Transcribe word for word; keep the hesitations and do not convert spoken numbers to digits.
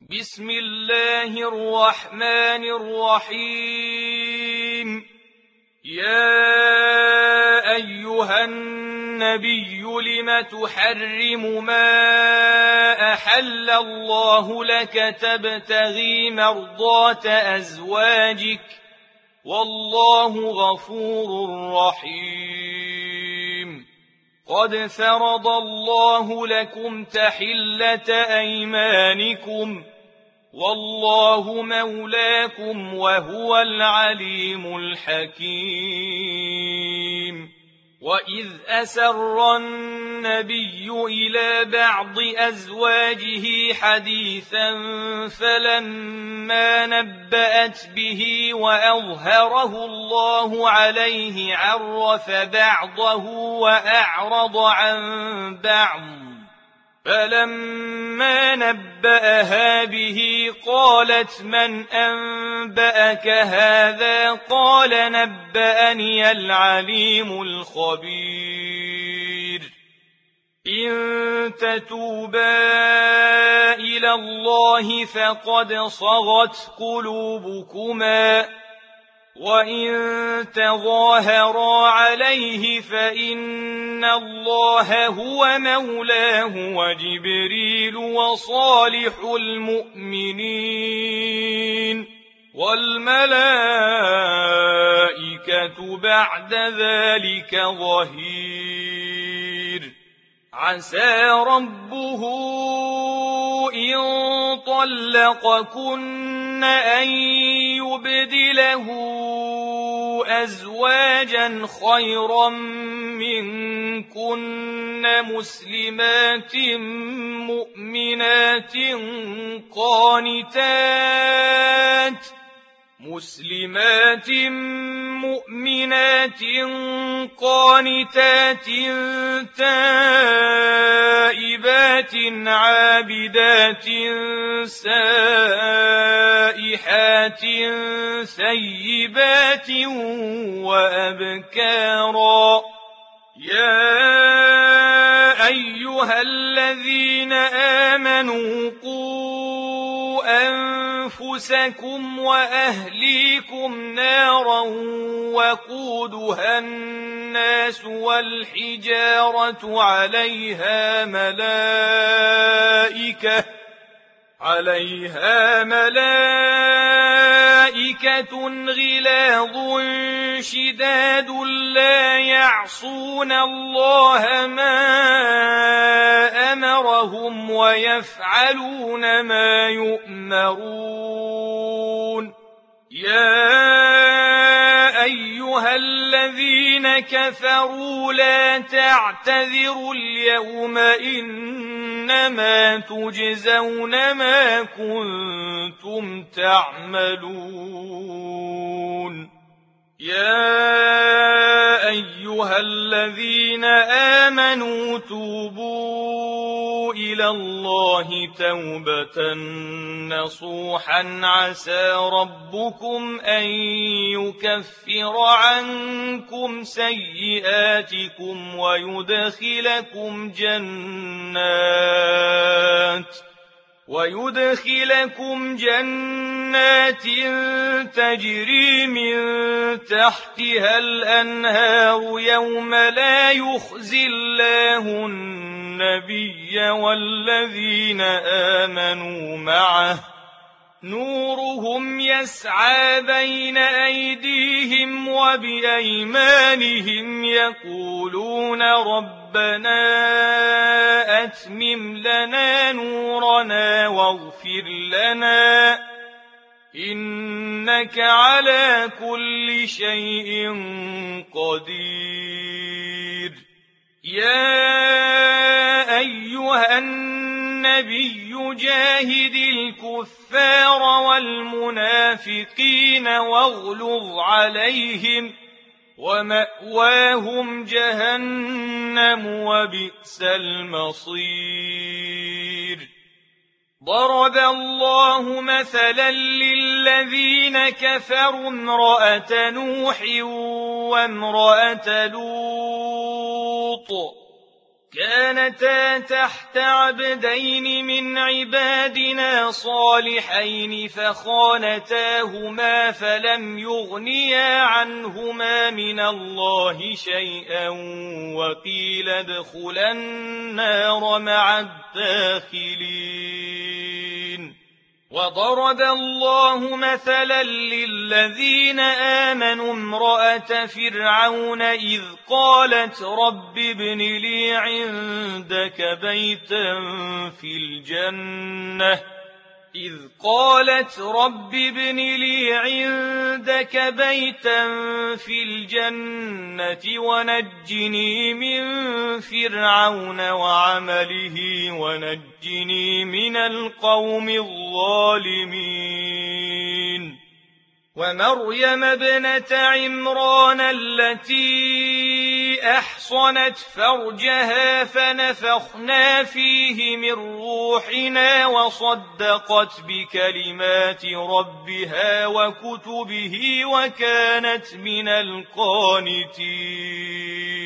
بسم الله الرحمن الرحيم. يا أيها النبي لم تحرم ما أحل الله لك تبتغي مرضات أزواجك والله غفور رحيم. قد فرض الله لكم تحلة أيمانكم والله مولاكم وهو العليم الحكيم. وإذ أسر النبي إلى بعض أزواجه حديثا فلما نبأت به وأظهره الله عليه عرف بعضه وأعرض عن بعض، فلما نبأها به قالت من أنبأك هذا؟ قال نبأني العليم الخبير. إن تتوبا إلى الله فقد صغت قلوبكما، وإن تظاهرا عليه فإن الله هو مولاه وجبريل وصالح المؤمنين والملائكة بعد ذلك ظهير. عسى ربه إن طلقكن أن يبدله أزواجا خيرا منكن مسلمات مؤمنات قانتات مسلمات مؤمنات قانتات تائبات عابدات سائحات ثيبات وأبكارا. يا أيها الذين آمنوا قوا أنفسكم وأهليكم نارا وقودها الناس والحجارة عليها ملائكة عليها ملائكة غلاظ شداد لا يعصون الله ما أمرهم ويفعلون ما يؤمرون. يا أيها الذين كفروا لا تعتذروا اليوم إنما تجزون ما كنتم تعملون. يا أيها الذين آمنوا توبوا إلى الله توبة نصوحا عسى ربكم أن يكفر عنكم سيئاتكم ويدخلكم جنات ويدخلكم جنات تجري من تحتها الأنهار يوم لا يخزي الله النبي والذين آمنوا معه نورهم يسعى بين أيديهم وبأيمانهم يقولون ربنا أتمم لنا نورنا واغفر لنا إنك على كل شيء قدير. يا أيها النبي جاهد الكفار والمنافقين واغلظ عليهم ومأواهم جهنم وبئس المصير. ضرب الله مثلا للذين كفروا امرأة نوح وامرأة لوط كانتا تحت عبدين من عبادنا صالحين فخانتاهما فلم يغنيا عنهما من الله شيئا وقيل ادخلا النار مع الداخلين وضرب الله مثلا للذين آمنوا امرأة فرعون إذ قالت رب ابن لي عندك بيتا في الجنة إذ قالت رب ابن لي عندك بيتا في الجنة ونجني من فرعون وعمله ونجني من القوم الظالمين ومريم ابنة عمران التي أحصنت فرجها فنفخنا فيه من روحنا وصدقت بكلمات ربها وكتبه وكانت من القانتين